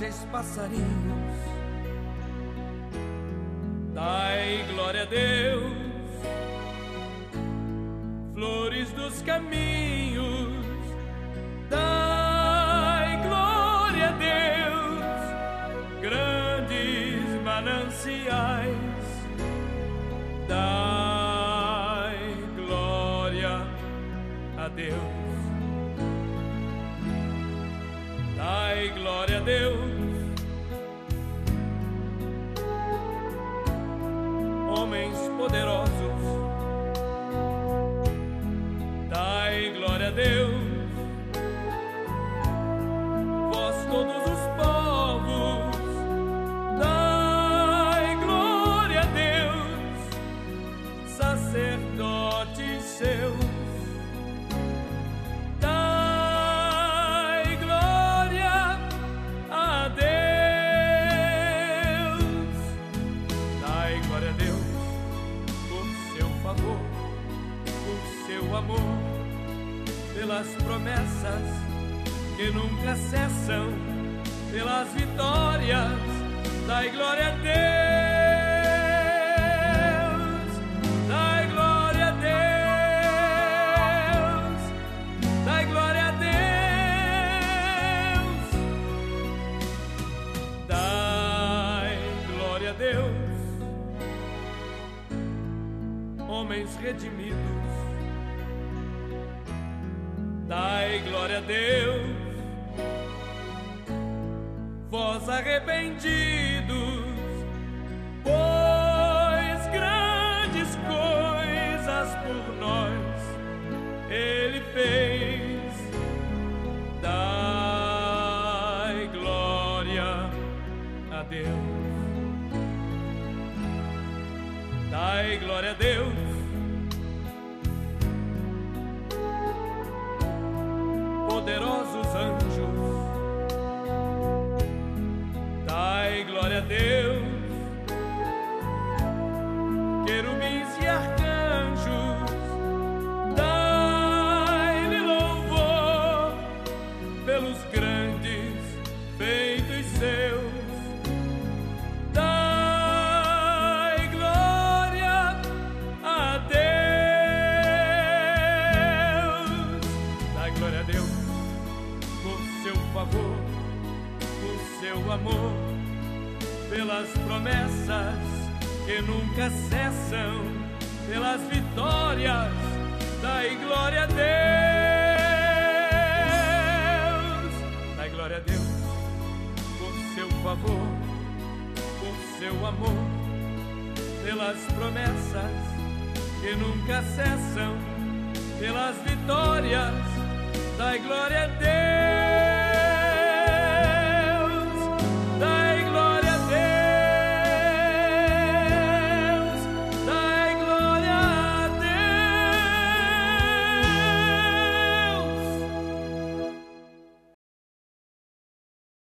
selvagens passarinhos. Dai glória a Deus, flores dos caminhos. Dai glória a Deus, grandes mananciais. Dai glória a Deus. Dai glória a Deus, homens poderosos. Dai glória a Deus, vós todos os povos. Dai glória a Deus, sacerdotes seus. Dai glória a Deus. Dai glória a Deus por seu favor, por seu amor, pelas promessas que nunca cessam, pelas vitórias. Dai glória a Deus, dai glória a Deus, dai glória a Deus, dai glória a Deus, homens redimidos. Dai glória a Deus, vós arrependidos, pois grandes coisas por nós Ele fez. Dai glória a Deus, dai glória a Deus, poderosos anjos. Dai glória a Deus, querubins e arcanjos. Dai-lhe louvor pelos grandes feitos seus. Dai glória a Deus, dai glória a Deus por seu favor, por seu amor, pelas promessas que nunca cessam, pelas vitórias. Dai glória a Deus, dai glória a Deus por seu favor, por seu amor, pelas promessas que nunca cessam, pelas vitórias. Dai glória a Deus.